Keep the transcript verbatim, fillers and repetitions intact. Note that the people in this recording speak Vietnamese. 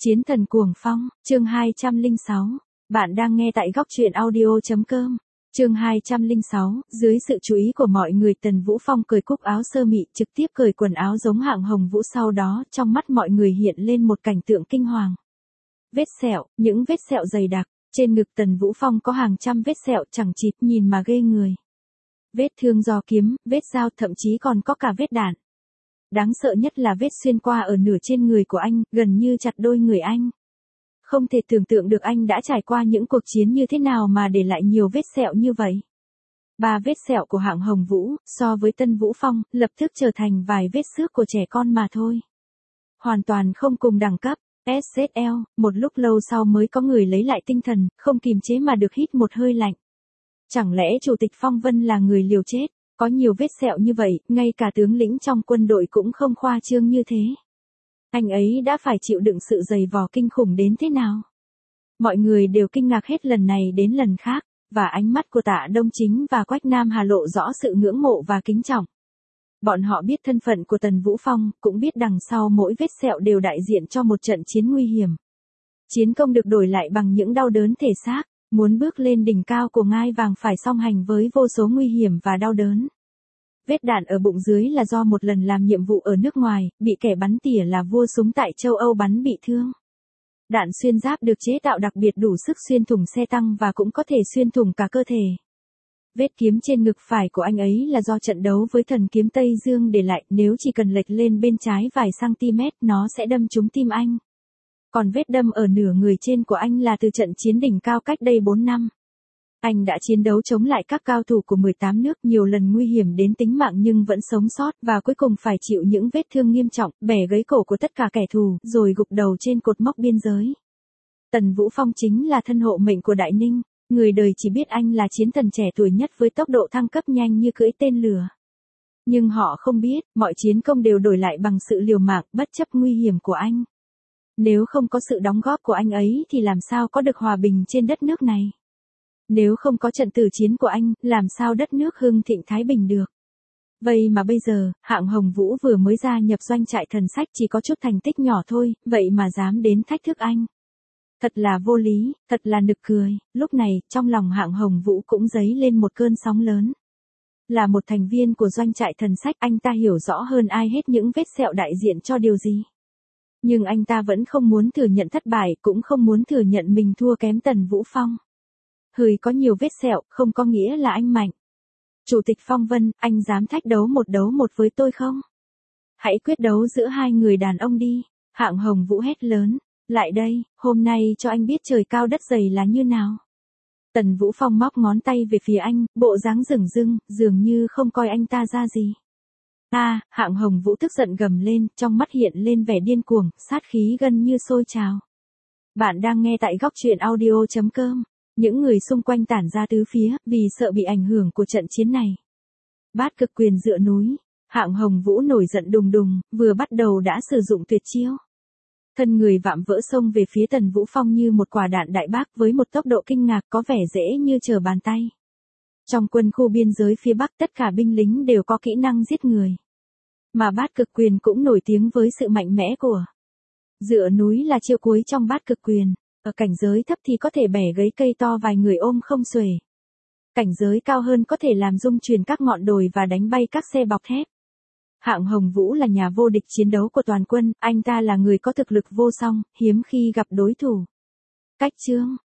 Chiến thần cuồng phong, chương hai trăm lẻ sáu. Bạn đang nghe tại góc truyện audio.com. Chương hai trăm lẻ sáu, dưới sự chú ý của mọi người Tần Vũ Phong cởi cúc áo sơ mi, trực tiếp cởi quần áo giống Hạng Hồng Vũ, sau đó trong mắt mọi người hiện lên một cảnh tượng kinh hoàng. Vết sẹo, những vết sẹo dày đặc, trên ngực Tần Vũ Phong có hàng trăm vết sẹo chẳng chịt, nhìn mà ghê người. Vết thương do kiếm, vết dao, thậm chí còn có cả vết đạn. Đáng sợ nhất là vết xuyên qua ở nửa trên người của anh, gần như chặt đôi người anh. Không thể tưởng tượng được anh đã trải qua những cuộc chiến như thế nào mà để lại nhiều vết sẹo như vậy. Ba vết sẹo của Hạng Hồng Vũ, so với Tân Vũ Phong, lập tức trở thành vài vết xước của trẻ con mà thôi. Hoàn toàn không cùng đẳng cấp. ét zét lờ, một lúc lâu sau mới có người lấy lại tinh thần, không kìm chế mà được hít một hơi lạnh. Chẳng lẽ Chủ tịch Phong Vân là người liều chết? Có nhiều vết sẹo như vậy, ngay cả tướng lĩnh trong quân đội cũng không khoa trương như thế. Anh ấy đã phải chịu đựng sự dày vò kinh khủng đến thế nào? Mọi người đều kinh ngạc hết lần này đến lần khác, và ánh mắt của Tạ Đông Chính và Quách Nam Hà lộ rõ sự ngưỡng mộ và kính trọng. Bọn họ biết thân phận của Tần Vũ Phong, cũng biết đằng sau mỗi vết sẹo đều đại diện cho một trận chiến nguy hiểm. Chiến công được đổi lại bằng những đau đớn thể xác. Muốn bước lên đỉnh cao của ngai vàng phải song hành với vô số nguy hiểm và đau đớn. Vết đạn ở bụng dưới là do một lần làm nhiệm vụ ở nước ngoài, bị kẻ bắn tỉa là vua súng tại châu Âu bắn bị thương. Đạn xuyên giáp được chế tạo đặc biệt đủ sức xuyên thủng xe tăng và cũng có thể xuyên thủng cả cơ thể. Vết kiếm trên ngực phải của anh ấy là do trận đấu với thần kiếm Tây Dương để lại, nếu chỉ cần lệch lên bên trái vài cm nó sẽ đâm trúng tim anh. Còn vết đâm ở nửa người trên của anh là từ trận chiến đỉnh cao cách đây bốn năm. Anh đã chiến đấu chống lại các cao thủ của mười tám nước, nhiều lần nguy hiểm đến tính mạng nhưng vẫn sống sót, và cuối cùng phải chịu những vết thương nghiêm trọng, bẻ gãy cổ của tất cả kẻ thù, rồi gục đầu trên cột mốc biên giới. Tần Vũ Phong chính là thân hộ mệnh của Đại Ninh, người đời chỉ biết anh là chiến thần trẻ tuổi nhất với tốc độ thăng cấp nhanh như cưỡi tên lửa. Nhưng họ không biết, mọi chiến công đều đổi lại bằng sự liều mạng, bất chấp nguy hiểm của anh. Nếu không có sự đóng góp của anh ấy thì làm sao có được hòa bình trên đất nước này? Nếu không có trận tử chiến của anh, làm sao đất nước hưng thịnh thái bình được? Vậy mà bây giờ, Hạng Hồng Vũ vừa mới gia nhập doanh trại thần sách, chỉ có chút thành tích nhỏ thôi, vậy mà dám đến thách thức anh. Thật là vô lý, thật là nực cười. Lúc này, trong lòng Hạng Hồng Vũ cũng dấy lên một cơn sóng lớn. Là một thành viên của doanh trại thần sách, anh ta hiểu rõ hơn ai hết những vết sẹo đại diện cho điều gì. Nhưng anh ta vẫn không muốn thừa nhận thất bại, cũng không muốn thừa nhận mình thua kém Tần Vũ Phong. Hời có nhiều vết sẹo, không có nghĩa là anh mạnh. Chủ tịch Phong Vân, anh dám thách đấu một đấu một với tôi không? Hãy quyết đấu giữa hai người đàn ông đi. Hạng Hồng Vũ hét lớn. Lại đây, hôm nay cho anh biết trời cao đất dày là như nào. Tần Vũ Phong móc ngón tay về phía anh, bộ dáng dửng dưng, dường như không coi anh ta ra gì. A, à, Hạng Hồng Vũ tức giận gầm lên, trong mắt hiện lên vẻ điên cuồng, sát khí gần như sôi trào. Bạn đang nghe tại góc truyện audio.com. Những người xung quanh tản ra tứ phía, vì sợ bị ảnh hưởng của trận chiến này. Bát cực quyền dựa núi. Hạng Hồng Vũ nổi giận đùng đùng, vừa bắt đầu đã sử dụng tuyệt chiêu. Thân người vạm vỡ xông về phía Tần Vũ Phong như một quả đạn đại bác với một tốc độ kinh ngạc, có vẻ dễ như trở bàn tay. Trong quân khu biên giới phía Bắc, tất cả binh lính đều có kỹ năng giết người. Mà bát cực quyền cũng nổi tiếng với sự mạnh mẽ của. Dựa núi là chiêu cuối trong bát cực quyền. Ở cảnh giới thấp thì có thể bẻ gãy cây to vài người ôm không xuể. Cảnh giới cao hơn có thể làm rung chuyển các ngọn đồi và đánh bay các xe bọc thép. Hạng Hồng Vũ là nhà vô địch chiến đấu của toàn quân, anh ta là người có thực lực vô song, hiếm khi gặp đối thủ. Cách chương,